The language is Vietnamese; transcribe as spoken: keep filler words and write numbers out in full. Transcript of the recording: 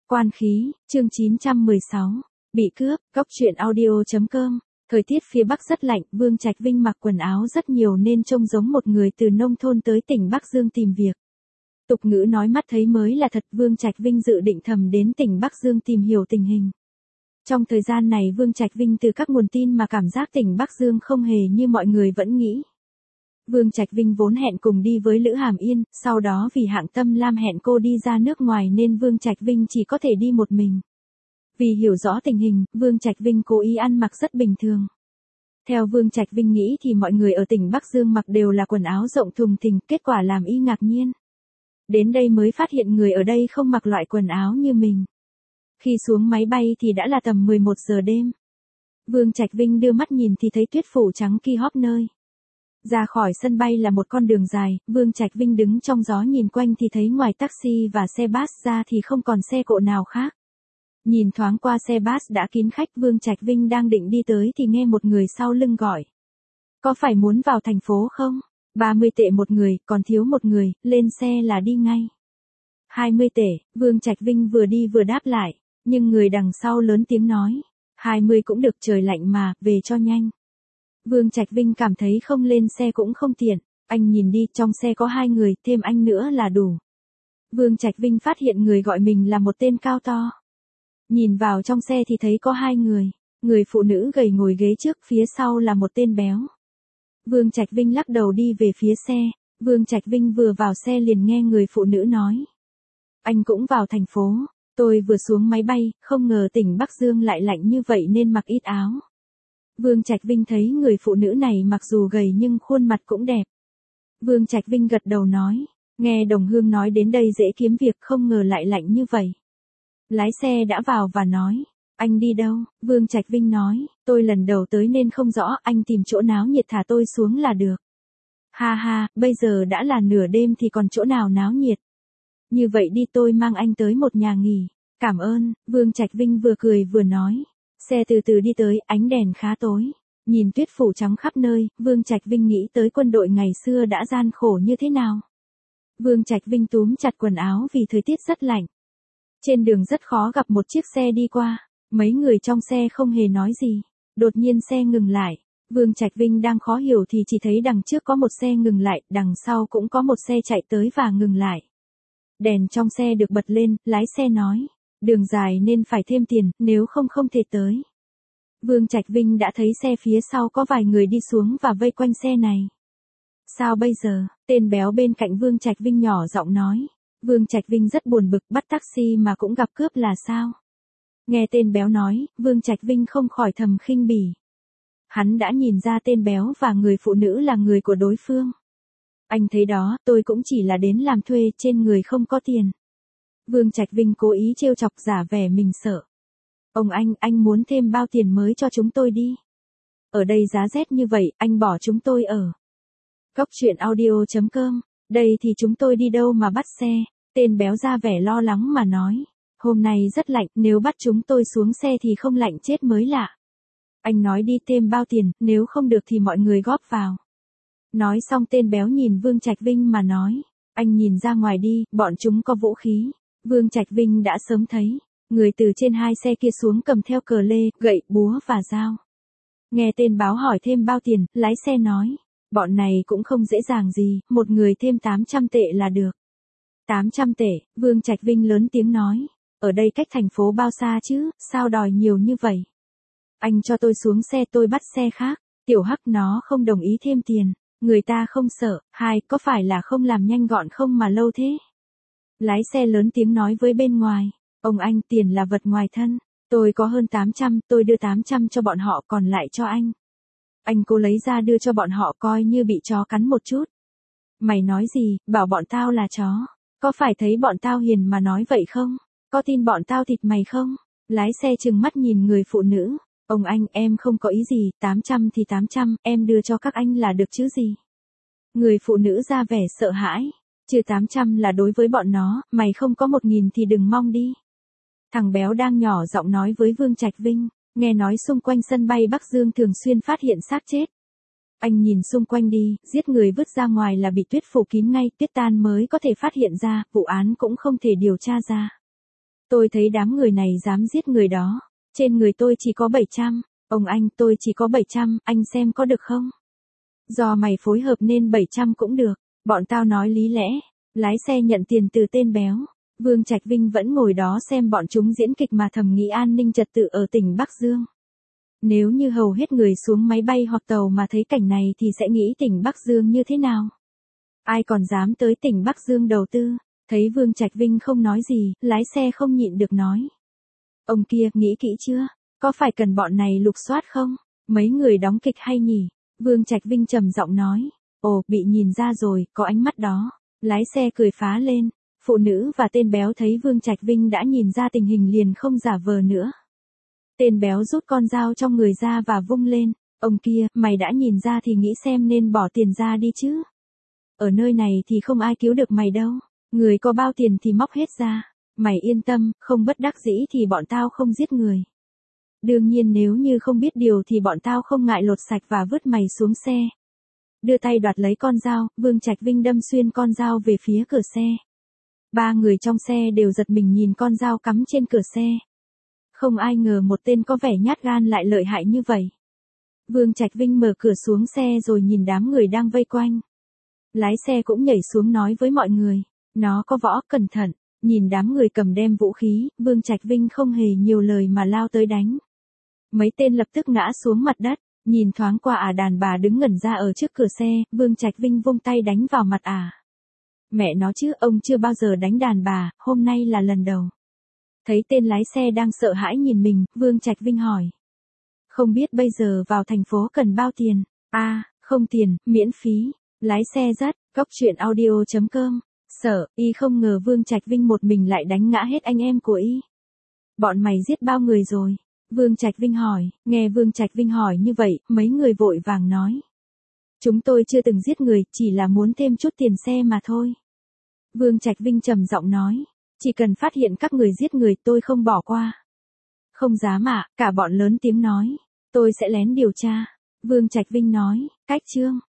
Quan khí, chương chín trăm mười sáu. Bị cướp, góc truyện audio chấm com. Thời tiết phía Bắc rất lạnh, Vương Trạch Vinh mặc quần áo rất nhiều nên trông giống một người từ nông thôn tới tỉnh Bắc Dương tìm việc. Tục ngữ nói mắt thấy mới là thật, Vương Trạch Vinh dự định thầm đến tỉnh Bắc Dương tìm hiểu tình hình. Trong thời gian này Vương Trạch Vinh từ các nguồn tin mà cảm giác tỉnh Bắc Dương không hề như mọi người vẫn nghĩ. Vương Trạch Vinh vốn hẹn cùng đi với Lữ Hàm Yên, sau đó vì Hạng Tâm Lam hẹn cô đi ra nước ngoài nên Vương Trạch Vinh chỉ có thể đi một mình. Vì hiểu rõ tình hình, Vương Trạch Vinh cố ý ăn mặc rất bình thường. Theo Vương Trạch Vinh nghĩ thì mọi người ở tỉnh Bắc Dương mặc đều là quần áo rộng thùng thình, kết quả làm y ngạc nhiên. Đến đây mới phát hiện người ở đây không mặc loại quần áo như mình. Khi xuống máy bay thì đã là tầm mười một giờ đêm. Vương Trạch Vinh đưa mắt nhìn thì thấy tuyết phủ trắng ki hóp nơi. Ra khỏi sân bay là một con đường dài, Vương Trạch Vinh đứng trong gió nhìn quanh thì thấy ngoài taxi và xe bus ra thì không còn xe cộ nào khác. Nhìn thoáng qua xe bus đã kín khách, Vương Trạch Vinh đang định đi tới thì nghe một người sau lưng gọi. Có phải muốn vào thành phố không? ba mươi tệ một người, còn thiếu một người, lên xe là đi ngay. hai mươi tệ, Vương Trạch Vinh vừa đi vừa đáp lại, nhưng người đằng sau lớn tiếng nói. hai mươi cũng được, trời lạnh mà, về cho nhanh. Vương Trạch Vinh cảm thấy không lên xe cũng không tiện, anh nhìn đi, trong xe có hai người, thêm anh nữa là đủ. Vương Trạch Vinh phát hiện người gọi mình là một tên cao to. Nhìn vào trong xe thì thấy có hai người, người phụ nữ gầy ngồi ghế trước, phía sau là một tên béo. Vương Trạch Vinh lắc đầu đi về phía xe, Vương Trạch Vinh vừa vào xe liền nghe người phụ nữ nói. Anh cũng vào thành phố, tôi vừa xuống máy bay, không ngờ tỉnh Bắc Dương lại lạnh như vậy nên mặc ít áo. Vương Trạch Vinh thấy người phụ nữ này mặc dù gầy nhưng khuôn mặt cũng đẹp. Vương Trạch Vinh gật đầu nói, nghe đồng hương nói đến đây dễ kiếm việc, không ngờ lại lạnh như vậy. Lái xe đã vào và nói, anh đi đâu? Vương Trạch Vinh nói, tôi lần đầu tới nên không rõ, anh tìm chỗ náo nhiệt thả tôi xuống là được. Ha ha, bây giờ đã là nửa đêm thì còn chỗ nào náo nhiệt. Như vậy đi, tôi mang anh tới một nhà nghỉ. Cảm ơn, Vương Trạch Vinh vừa cười vừa nói. Xe từ từ đi tới, ánh đèn khá tối. Nhìn tuyết phủ trắng khắp nơi, Vương Trạch Vinh nghĩ tới quân đội ngày xưa đã gian khổ như thế nào. Vương Trạch Vinh túm chặt quần áo vì thời tiết rất lạnh. Trên đường rất khó gặp một chiếc xe đi qua. Mấy người trong xe không hề nói gì. Đột nhiên xe ngừng lại. Vương Trạch Vinh đang khó hiểu thì chỉ thấy đằng trước có một xe ngừng lại, đằng sau cũng có một xe chạy tới và ngừng lại. Đèn trong xe được bật lên, lái xe nói. Đường dài nên phải thêm tiền, nếu không không thể tới. Vương Trạch Vinh đã thấy xe phía sau có vài người đi xuống và vây quanh xe này. Sao bây giờ? Tên béo bên cạnh Vương Trạch Vinh nhỏ giọng nói. Vương Trạch Vinh rất buồn bực, bắt taxi mà cũng gặp cướp là sao? Nghe tên béo nói, Vương Trạch Vinh không khỏi thầm khinh bỉ. Hắn đã nhìn ra tên béo và người phụ nữ là người của đối phương. Anh thấy đó, tôi cũng chỉ là đến làm thuê, trên người không có tiền. Vương Trạch Vinh cố ý trêu chọc giả vẻ mình sợ. Ông anh, anh muốn thêm bao tiền mới cho chúng tôi đi. Ở đây giá rét như vậy, anh bỏ chúng tôi ở. Góc truyện audio chấm com, đây thì chúng tôi đi đâu mà bắt xe, tên béo ra vẻ lo lắng mà nói. Hôm nay rất lạnh, nếu bắt chúng tôi xuống xe thì không lạnh chết mới lạ. Anh nói đi, thêm bao tiền, nếu không được thì mọi người góp vào. Nói xong tên béo nhìn Vương Trạch Vinh mà nói. Anh nhìn ra ngoài đi, bọn chúng có vũ khí. Vương Trạch Vinh đã sớm thấy, người từ trên hai xe kia xuống cầm theo cờ lê, gậy, búa và dao. Nghe tên báo hỏi thêm bao tiền, lái xe nói, bọn này cũng không dễ dàng gì, một người thêm tám trăm tệ là được. tám trăm tệ, Vương Trạch Vinh lớn tiếng nói, ở đây cách thành phố bao xa chứ, sao đòi nhiều như vậy? Anh cho tôi xuống xe, tôi bắt xe khác. Tiểu Hắc nó không đồng ý thêm tiền, người ta không sợ. Hai, có phải là không làm nhanh gọn không mà lâu thế? Lái xe lớn tiếng nói với bên ngoài, ông anh, tiền là vật ngoài thân, tôi có hơn tám trăm, tôi đưa tám trăm cho bọn họ còn lại cho anh. Anh cố lấy ra đưa cho bọn họ coi như bị chó cắn một chút. Mày nói gì, bảo bọn tao là chó, có phải thấy bọn tao hiền mà nói vậy không? Có tin bọn tao thịt mày không? Lái xe trừng mắt nhìn người phụ nữ, ông anh, em không có ý gì, tám trăm thì tám trăm, em đưa cho các anh là được chứ gì? Người phụ nữ ra vẻ sợ hãi. Trừ tám trăm là đối với bọn nó, mày không có một nghìn thì đừng mong đi. Thằng béo đang nhỏ giọng nói với Vương Trạch Vinh, nghe nói xung quanh sân bay Bắc Dương thường xuyên phát hiện xác chết. Anh nhìn xung quanh đi, giết người vứt ra ngoài là bị tuyết phủ kín ngay, tuyết tan mới có thể phát hiện ra, vụ án cũng không thể điều tra ra. Tôi thấy đám người này dám giết người đó. Trên người tôi chỉ có bảy trăm. Ông anh, tôi chỉ có bảy trăm, anh xem có được không? Do mày phối hợp nên bảy trăm cũng được. Bọn tao nói lý lẽ. Lái xe nhận tiền từ tên béo. Vương Trạch Vinh vẫn ngồi đó xem bọn chúng diễn kịch mà thầm nghĩ an ninh trật tự ở tỉnh Bắc Dương. Nếu như hầu hết người xuống máy bay hoặc tàu mà thấy cảnh này thì sẽ nghĩ tỉnh Bắc Dương như thế nào? Ai còn dám tới tỉnh Bắc Dương đầu tư? Thấy Vương Trạch Vinh không nói gì, lái xe không nhịn được nói. Ông kia, nghĩ kỹ chưa? Có phải cần bọn này lục soát không? Mấy người đóng kịch hay nhỉ? Vương Trạch Vinh trầm giọng nói. Ồ, bị nhìn ra rồi, có ánh mắt đó. Lái xe cười phá lên. Phụ nữ và tên béo thấy Vương Trạch Vinh đã nhìn ra tình hình liền không giả vờ nữa. Tên béo rút con dao trong người ra và vung lên. Ông kia, mày đã nhìn ra thì nghĩ xem nên bỏ tiền ra đi chứ. Ở nơi này thì không ai cứu được mày đâu. Người có bao tiền thì móc hết ra. Mày yên tâm, không bất đắc dĩ thì bọn tao không giết người. Đương nhiên nếu như không biết điều thì bọn tao không ngại lột sạch và vứt mày xuống xe. Đưa tay đoạt lấy con dao, Vương Trạch Vinh đâm xuyên con dao về phía cửa xe. Ba người trong xe đều giật mình nhìn con dao cắm trên cửa xe. Không ai ngờ một tên có vẻ nhát gan lại lợi hại như vậy. Vương Trạch Vinh mở cửa xuống xe rồi nhìn đám người đang vây quanh. Lái xe cũng nhảy xuống nói với mọi người. Nó có võ, cẩn thận. Nhìn đám người cầm đem vũ khí, Vương Trạch Vinh không hề nhiều lời mà lao tới đánh. Mấy tên lập tức ngã xuống mặt đất. Nhìn thoáng qua ả đàn bà đứng ngẩn ra ở trước cửa xe, Vương Trạch Vinh vung tay đánh vào mặt ả. Mẹ nó chứ, ông chưa bao giờ đánh đàn bà, hôm nay là lần đầu. Thấy tên lái xe đang sợ hãi nhìn mình, Vương Trạch Vinh hỏi. Không biết bây giờ vào thành phố cần bao tiền? A, à, không tiền, miễn phí. Lái xe dắt, cóc truyện audio chấm com. Sợ, y không ngờ Vương Trạch Vinh một mình lại đánh ngã hết anh em của y. Bọn mày giết bao người rồi? Vương Trạch Vinh hỏi, nghe Vương Trạch Vinh hỏi như vậy, mấy người vội vàng nói. Chúng tôi chưa từng giết người, chỉ là muốn thêm chút tiền xe mà thôi. Vương Trạch Vinh trầm giọng nói, chỉ cần phát hiện các người giết người tôi không bỏ qua. Không dám ạ, cả bọn lớn tiếng nói, tôi sẽ lén điều tra. Vương Trạch Vinh nói, cách chương.